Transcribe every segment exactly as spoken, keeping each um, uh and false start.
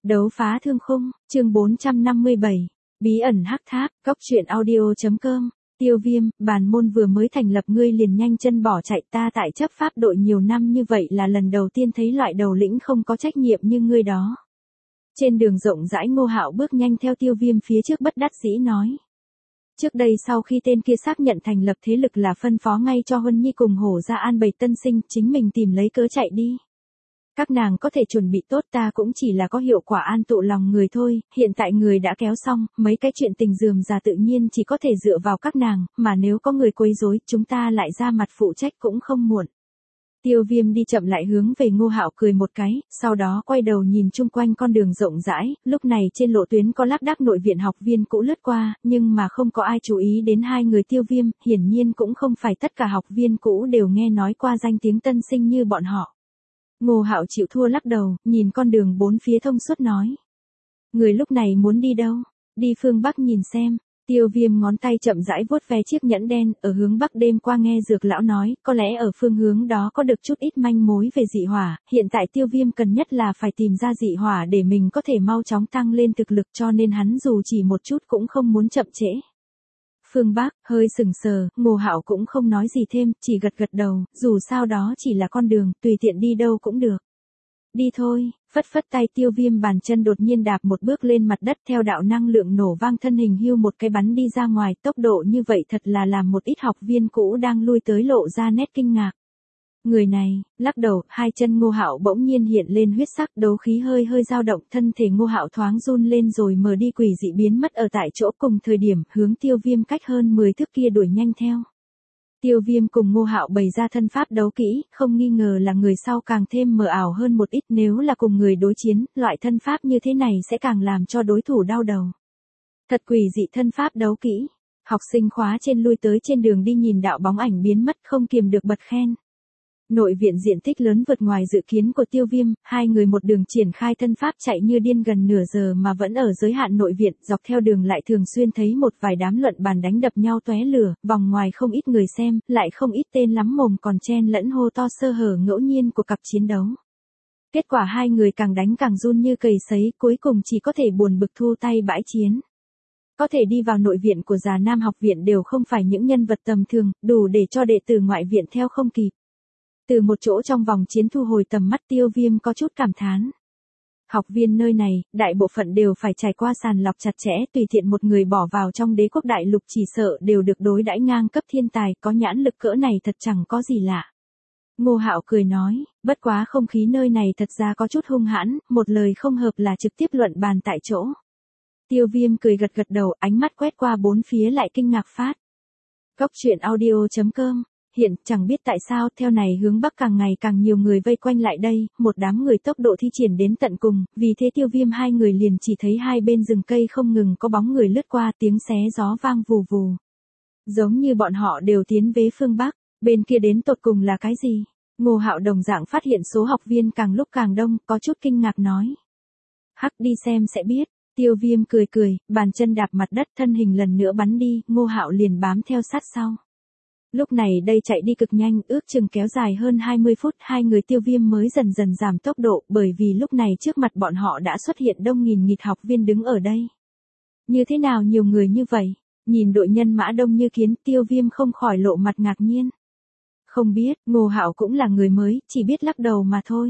Đấu phá thương khung, chương bốn trăm năm mươi bảy, bí ẩn hắc tháp, góc truyện audio.com, Tiêu Viêm, bản môn vừa mới thành lập ngươi liền nhanh chân bỏ chạy, ta tại chấp pháp đội nhiều năm như vậy là lần đầu tiên thấy loại đầu lĩnh không có trách nhiệm như ngươi đó. Trên đường rộng rãi Ngô Hạo bước nhanh theo Tiêu Viêm phía trước bất đắc dĩ nói. Trước đây sau khi tên kia xác nhận thành lập thế lực là phân phó ngay cho Huân Nhi cùng Hổ Gia an bày tân sinh, chính mình tìm lấy cớ chạy đi. Các nàng có thể chuẩn bị tốt, ta cũng chỉ là có hiệu quả an tụ lòng người thôi, hiện tại người đã kéo xong, mấy cái chuyện tình dườm già tự nhiên chỉ có thể dựa vào các nàng, mà nếu có người quấy rối, chúng ta lại ra mặt phụ trách cũng không muộn. Tiêu Viêm đi chậm lại hướng về Ngô Hạo cười một cái, sau đó quay đầu nhìn chung quanh con đường rộng rãi, lúc này trên lộ tuyến có lác đác nội viện học viên cũ lướt qua, nhưng mà không có ai chú ý đến hai người Tiêu Viêm, hiển nhiên cũng không phải tất cả học viên cũ đều nghe nói qua danh tiếng tân sinh như bọn họ. Ngô Hạo chịu thua lắc đầu, nhìn con đường bốn phía thông suốt nói. Người lúc này muốn đi đâu? Đi phương Bắc nhìn xem. Tiêu Viêm ngón tay chậm rãi vuốt ve chiếc nhẫn đen, ở hướng Bắc đêm qua nghe Dược lão nói, có lẽ ở phương hướng đó có được chút ít manh mối về dị hỏa, hiện tại Tiêu Viêm cần nhất là phải tìm ra dị hỏa để mình có thể mau chóng tăng lên thực lực, cho nên hắn dù chỉ một chút cũng không muốn chậm trễ. Phương Bắc, hơi sừng sờ, Ngô Hạo cũng không nói gì thêm, chỉ gật gật đầu, dù sao đó chỉ là con đường, tùy tiện đi đâu cũng được. Đi thôi, phất phất tay. Tiêu Viêm bàn chân đột nhiên đạp một bước lên mặt đất, theo đạo năng lượng nổ vang thân hình hưu một cái bắn đi ra ngoài, tốc độ như vậy thật là làm một ít học viên cũ đang lui tới lộ ra nét kinh ngạc. Người này, lắc đầu, hai chân Ngô Hạo bỗng nhiên hiện lên huyết sắc, đấu khí hơi hơi dao động, thân thể Ngô Hạo thoáng run lên rồi mờ đi quỷ dị biến mất ở tại chỗ, cùng thời điểm hướng Tiêu Viêm cách hơn mười thước kia đuổi nhanh theo. Tiêu Viêm cùng Ngô Hạo bày ra thân pháp đấu kỹ, không nghi ngờ là người sau càng thêm mờ ảo hơn một ít, nếu là cùng người đối chiến, loại thân pháp như thế này sẽ càng làm cho đối thủ đau đầu. Thật quỷ dị thân pháp đấu kỹ. Học sinh khóa trên lui tới trên đường đi nhìn đạo bóng ảnh biến mất không kiềm được bật khen. Nội viện diện tích lớn vượt ngoài dự kiến của Tiêu Viêm, hai người một đường triển khai thân pháp chạy như điên gần nửa giờ mà vẫn ở giới hạn nội viện, dọc theo đường lại thường xuyên thấy một vài đám luận bàn đánh đập nhau tóe lửa, vòng ngoài không ít người xem, lại không ít tên lắm mồm còn chen lẫn hô to sơ hở ngẫu nhiên của cặp chiến đấu. Kết quả hai người càng đánh càng run như cầy sấy, cuối cùng chỉ có thể buồn bực thu tay bãi chiến. Có thể đi vào nội viện của Già Nam học viện đều không phải những nhân vật tầm thường, đủ để cho đệ tử ngoại viện theo không kịp. Từ một chỗ trong vòng chiến thu hồi tầm mắt, Tiêu Viêm có chút cảm thán. Học viên nơi này, đại bộ phận đều phải trải qua sàng lọc chặt chẽ, tùy tiện một người bỏ vào trong đế quốc đại lục chỉ sợ đều được đối đãi ngang cấp thiên tài, có nhãn lực cỡ này thật chẳng có gì lạ. Ngô Hạo cười nói, bất quá không khí nơi này thật ra có chút hung hãn, một lời không hợp là trực tiếp luận bàn tại chỗ. Tiêu Viêm cười gật gật đầu, ánh mắt quét qua bốn phía lại kinh ngạc phát. Góc truyện audio.com. Hiện, chẳng biết tại sao, theo này hướng Bắc càng ngày càng nhiều người vây quanh lại đây, một đám người tốc độ thi triển đến tận cùng, vì thế Tiêu Viêm hai người liền chỉ thấy hai bên rừng cây không ngừng có bóng người lướt qua, tiếng xé gió vang vù vù. Giống như bọn họ đều tiến về phương Bắc, bên kia đến tột cùng là cái gì? Ngô Hạo đồng dạng phát hiện số học viên càng lúc càng đông, có chút kinh ngạc nói. Hắc, đi xem sẽ biết. Tiêu Viêm cười cười, bàn chân đạp mặt đất, thân hình lần nữa bắn đi, Ngô Hạo liền bám theo sát sau. Lúc này đây chạy đi cực nhanh, ước chừng kéo dài hơn hai mươi phút, hai người Tiêu Viêm mới dần dần giảm tốc độ, bởi vì lúc này trước mặt bọn họ đã xuất hiện đông nghìn nghịt học viên đứng ở đây. Như thế nào nhiều người như vậy? Nhìn đội nhân mã đông như kiến, Tiêu Viêm không khỏi lộ mặt ngạc nhiên. Không biết, Ngô Hạo cũng là người mới, chỉ biết lắc đầu mà thôi.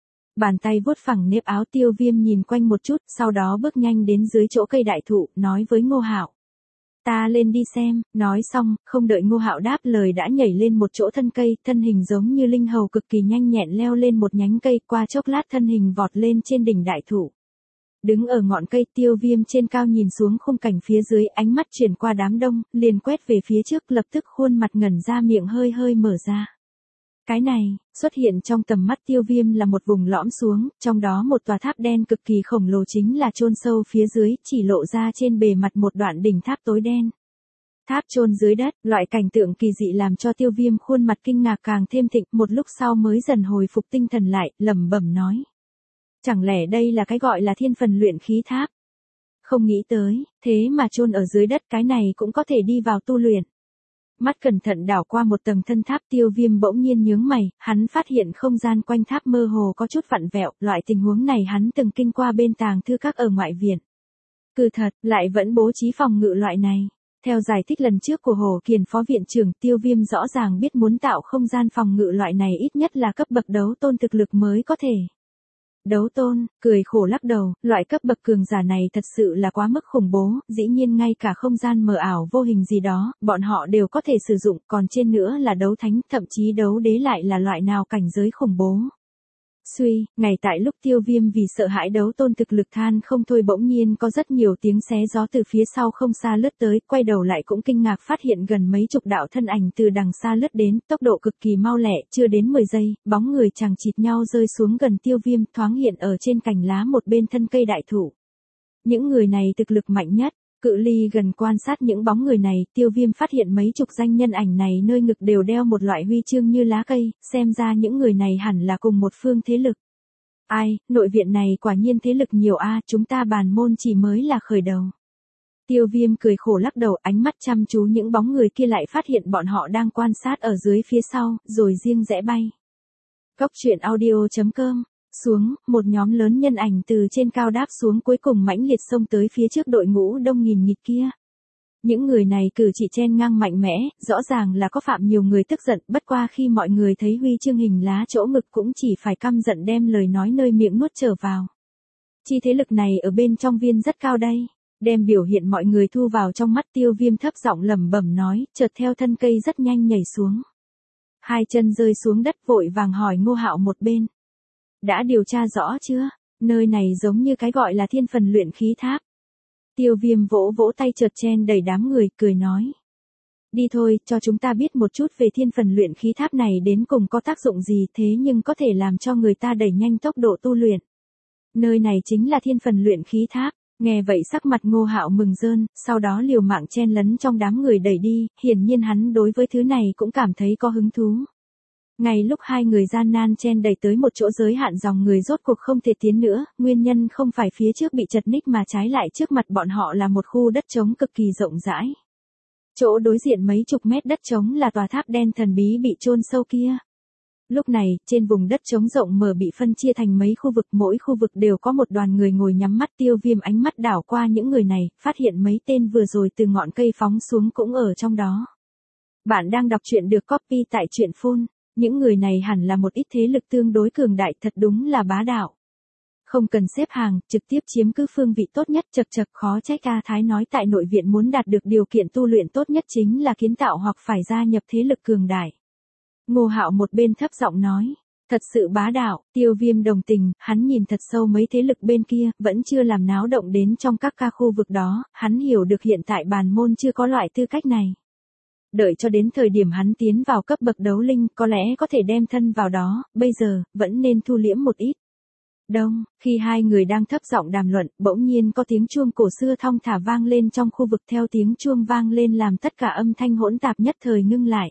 Bàn tay vuốt phẳng nếp áo, Tiêu Viêm nhìn quanh một chút, sau đó bước nhanh đến dưới chỗ cây đại thụ, nói với Ngô Hạo. Ta lên đi xem, nói xong, không đợi Ngô Hạo đáp lời đã nhảy lên một chỗ thân cây, thân hình giống như linh hầu cực kỳ nhanh nhẹn leo lên một nhánh cây, qua chốc lát thân hình vọt lên trên đỉnh đại thụ. Đứng ở ngọn cây, Tiêu Viêm trên cao nhìn xuống khung cảnh phía dưới, ánh mắt chuyển qua đám đông, liền quét về phía trước, lập tức khuôn mặt ngẩn ra, miệng hơi hơi mở ra. Cái này, xuất hiện trong tầm mắt Tiêu Viêm là một vùng lõm xuống, trong đó một tòa tháp đen cực kỳ khổng lồ chính là chôn sâu phía dưới, chỉ lộ ra trên bề mặt một đoạn đỉnh tháp tối đen. Tháp chôn dưới đất, loại cảnh tượng kỳ dị làm cho Tiêu Viêm khuôn mặt kinh ngạc càng thêm thịnh, một lúc sau mới dần hồi phục tinh thần lại, lẩm bẩm nói. Chẳng lẽ đây là cái gọi là thiên phần luyện khí tháp? Không nghĩ tới, thế mà chôn ở dưới đất, cái này cũng có thể đi vào tu luyện. Mắt cẩn thận đảo qua một tầng thân tháp, Tiêu Viêm bỗng nhiên nhướng mày, hắn phát hiện không gian quanh tháp mơ hồ có chút vặn vẹo, loại tình huống này hắn từng kinh qua bên tàng thư các ở ngoại viện. Cứ thật, lại vẫn bố trí phòng ngự loại này. Theo giải thích lần trước của Hồ Kiền phó viện trưởng, Tiêu Viêm rõ ràng biết muốn tạo không gian phòng ngự loại này ít nhất là cấp bậc đấu tôn thực lực mới có thể. Đấu tôn, cười khổ lắc đầu, loại cấp bậc cường giả này thật sự là quá mức khủng bố, dĩ nhiên ngay cả không gian mờ ảo vô hình gì đó, bọn họ đều có thể sử dụng, còn trên nữa là đấu thánh, thậm chí đấu đế lại là loại nào cảnh giới khủng bố. Suy, ngày tại lúc Tiêu Viêm vì sợ hãi đấu tôn thực lực than không thôi, bỗng nhiên có rất nhiều tiếng xé gió từ phía sau không xa lướt tới, quay đầu lại cũng kinh ngạc phát hiện gần mấy chục đạo thân ảnh từ đằng xa lướt đến, tốc độ cực kỳ mau lẹ, chưa đến mười giây, bóng người chằng chịt nhau rơi xuống gần Tiêu Viêm, thoáng hiện ở trên cành lá một bên thân cây đại thụ. Những người này thực lực mạnh nhất. Cự ly gần quan sát những bóng người này, Tiêu Viêm phát hiện mấy chục danh nhân ảnh này nơi ngực đều đeo một loại huy chương như lá cây, xem ra những người này hẳn là cùng một phương thế lực. Ai, nội viện này quả nhiên thế lực nhiều a, chúng ta bàn môn chỉ mới là khởi đầu. Tiêu Viêm cười khổ lắc đầu, ánh mắt chăm chú những bóng người kia lại phát hiện bọn họ đang quan sát ở dưới phía sau, rồi riêng rẽ bay. Cốc truyện audio chấm com. Xuống, một nhóm lớn nhân ảnh từ trên cao đáp xuống, cuối cùng mãnh liệt xông tới phía trước đội ngũ đông nghìn nghịt kia. Những người này cử chỉ chen ngang mạnh mẽ, rõ ràng là có phạm nhiều người tức giận, bất qua khi mọi người thấy huy chương hình lá chỗ ngực cũng chỉ phải căm giận đem lời nói nơi miệng nuốt trở vào. Chi thế lực này ở bên trong viên rất cao đây. Đem biểu hiện mọi người thu vào trong mắt, Tiêu Viêm thấp giọng lẩm bẩm nói, chợt theo thân cây rất nhanh nhảy xuống. Hai chân rơi xuống đất, vội vàng hỏi Ngô Hạo một bên. Đã điều tra rõ chưa? Nơi này giống như cái gọi là thiên phần luyện khí tháp. Tiêu Viêm vỗ vỗ tay chợt chen đầy đám người, cười nói. Đi thôi, cho chúng ta biết một chút về thiên phần luyện khí tháp này đến cùng có tác dụng gì, thế nhưng có thể làm cho người ta đẩy nhanh tốc độ tu luyện. Nơi này chính là thiên phần luyện khí tháp. Nghe vậy sắc mặt Ngô Hạo mừng rơn, sau đó liều mạng chen lấn trong đám người đẩy đi, hiển nhiên hắn đối với thứ này cũng cảm thấy có hứng thú. Ngay lúc hai người gian nan chen đẩy tới một chỗ giới hạn, dòng người rốt cuộc không thể tiến nữa, nguyên nhân không phải phía trước bị chật ních mà trái lại trước mặt bọn họ là một khu đất trống cực kỳ rộng rãi. Chỗ đối diện mấy chục mét đất trống là tòa tháp đen thần bí bị chôn sâu kia. Lúc này, trên vùng đất trống rộng mở bị phân chia thành mấy khu vực, mỗi khu vực đều có một đoàn người ngồi nhắm mắt. Tiêu Viêm ánh mắt đảo qua những người này, phát hiện mấy tên vừa rồi từ ngọn cây phóng xuống cũng ở trong đó. Bạn đang đọc truyện được copy tại truyện phun. Những người này hẳn là một ít thế lực tương đối cường đại, thật đúng là bá đạo. Không cần xếp hàng, trực tiếp chiếm cứ phương vị tốt nhất, chật chật, khó trách A Thái nói tại nội viện muốn đạt được điều kiện tu luyện tốt nhất chính là kiến tạo hoặc phải gia nhập thế lực cường đại. Ngô Hạo một bên thấp giọng nói, thật sự bá đạo. Tiêu Viêm đồng tình, hắn nhìn thật sâu mấy thế lực bên kia, vẫn chưa làm náo động đến trong các ca khu vực đó, hắn hiểu được hiện tại bàn môn chưa có loại tư cách này. Đợi cho đến thời điểm hắn tiến vào cấp bậc đấu linh, có lẽ có thể đem thân vào đó, bây giờ, vẫn nên thu liễm một ít. Đông, khi hai người đang thấp giọng đàm luận, bỗng nhiên có tiếng chuông cổ xưa thong thả vang lên trong khu vực, theo tiếng chuông vang lên làm tất cả âm thanh hỗn tạp nhất thời ngưng lại.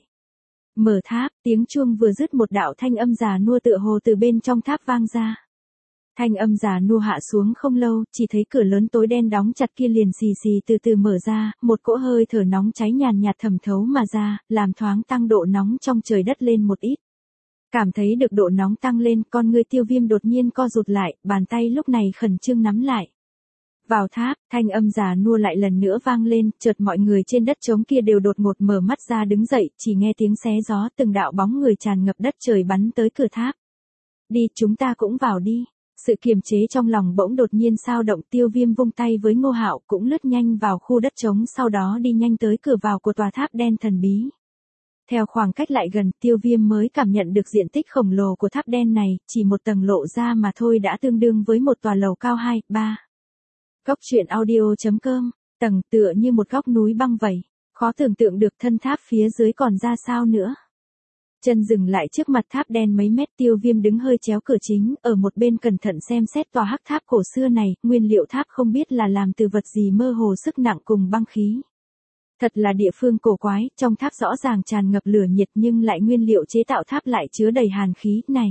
Mở tháp, tiếng chuông vừa dứt một đạo thanh âm già nua tựa hồ từ bên trong tháp vang ra. Thanh âm già nua hạ xuống không lâu, chỉ thấy cửa lớn tối đen đóng chặt kia liền xì xì từ từ mở ra, một cỗ hơi thở nóng cháy nhàn nhạt thẩm thấu mà ra, làm thoáng tăng độ nóng trong trời đất lên một ít. Cảm thấy được độ nóng tăng lên, con ngươi Tiêu Viêm đột nhiên co rụt lại, bàn tay lúc này khẩn trương nắm lại. Vào tháp, thanh âm già nua lại lần nữa vang lên, chợt mọi người trên đất trống kia đều đột ngột mở mắt ra đứng dậy, chỉ nghe tiếng xé gió, từng đạo bóng người tràn ngập đất trời bắn tới cửa tháp. Đi, chúng ta cũng vào đi. Sự kiềm chế trong lòng bỗng đột nhiên sao động, Tiêu Viêm vung tay với Ngô Hạo cũng lướt nhanh vào khu đất trống, sau đó đi nhanh tới cửa vào của tòa tháp đen thần bí. Theo khoảng cách lại gần, Tiêu Viêm mới cảm nhận được diện tích khổng lồ của tháp đen này, chỉ một tầng lộ ra mà thôi đã tương đương với một tòa lầu cao hai, ba. Cốc truyện audio chấm com, tầng tựa như một góc núi băng vậy, khó tưởng tượng được thân tháp phía dưới còn ra sao nữa. Chân dừng lại trước mặt tháp đen mấy mét, Tiêu Viêm đứng hơi chéo cửa chính, ở một bên cẩn thận xem xét tòa hắc tháp cổ xưa này, nguyên liệu tháp không biết là làm từ vật gì, mơ hồ sức nặng cùng băng khí. Thật là địa phương cổ quái, trong tháp rõ ràng tràn ngập lửa nhiệt nhưng lại nguyên liệu chế tạo tháp lại chứa đầy hàn khí, này.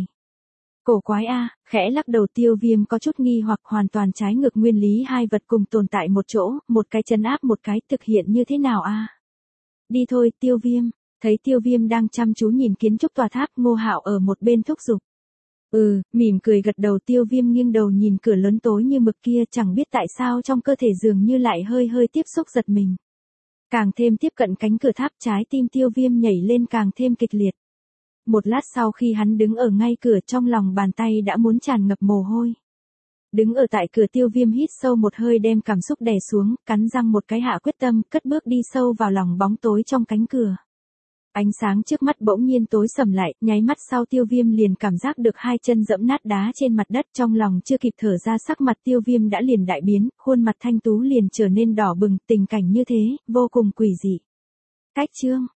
Cổ quái a, khẽ lắc đầu Tiêu Viêm có chút nghi hoặc, hoàn toàn trái ngược nguyên lý hai vật cùng tồn tại một chỗ, một cái trấn áp một cái thực hiện như thế nào a? Đi thôi, Tiêu Viêm. Thấy Tiêu Viêm đang chăm chú nhìn kiến trúc tòa tháp, Ngô Hạo ở một bên thúc giục. Ừ, mỉm cười gật đầu. Tiêu Viêm nghiêng đầu nhìn cửa lớn tối như mực kia, chẳng biết tại sao trong cơ thể dường như lại hơi hơi tiếp xúc giật mình. Càng thêm tiếp cận cánh cửa tháp, trái tim Tiêu Viêm nhảy lên càng thêm kịch liệt. Một lát sau khi hắn đứng ở ngay cửa, trong lòng bàn tay đã muốn tràn ngập mồ hôi. Đứng ở tại cửa, Tiêu Viêm hít sâu một hơi đem cảm xúc đè xuống, cắn răng một cái hạ quyết tâm, cất bước đi sâu vào lòng bóng tối trong cánh cửa. Ánh sáng trước mắt bỗng nhiên tối sầm lại, nháy mắt sau Tiêu Viêm liền cảm giác được hai chân dẫm nát đá trên mặt đất, trong lòng chưa kịp thở ra sắc mặt Tiêu Viêm đã liền đại biến, khuôn mặt thanh tú liền trở nên đỏ bừng, tình cảnh như thế, vô cùng quỷ dị. Cách chương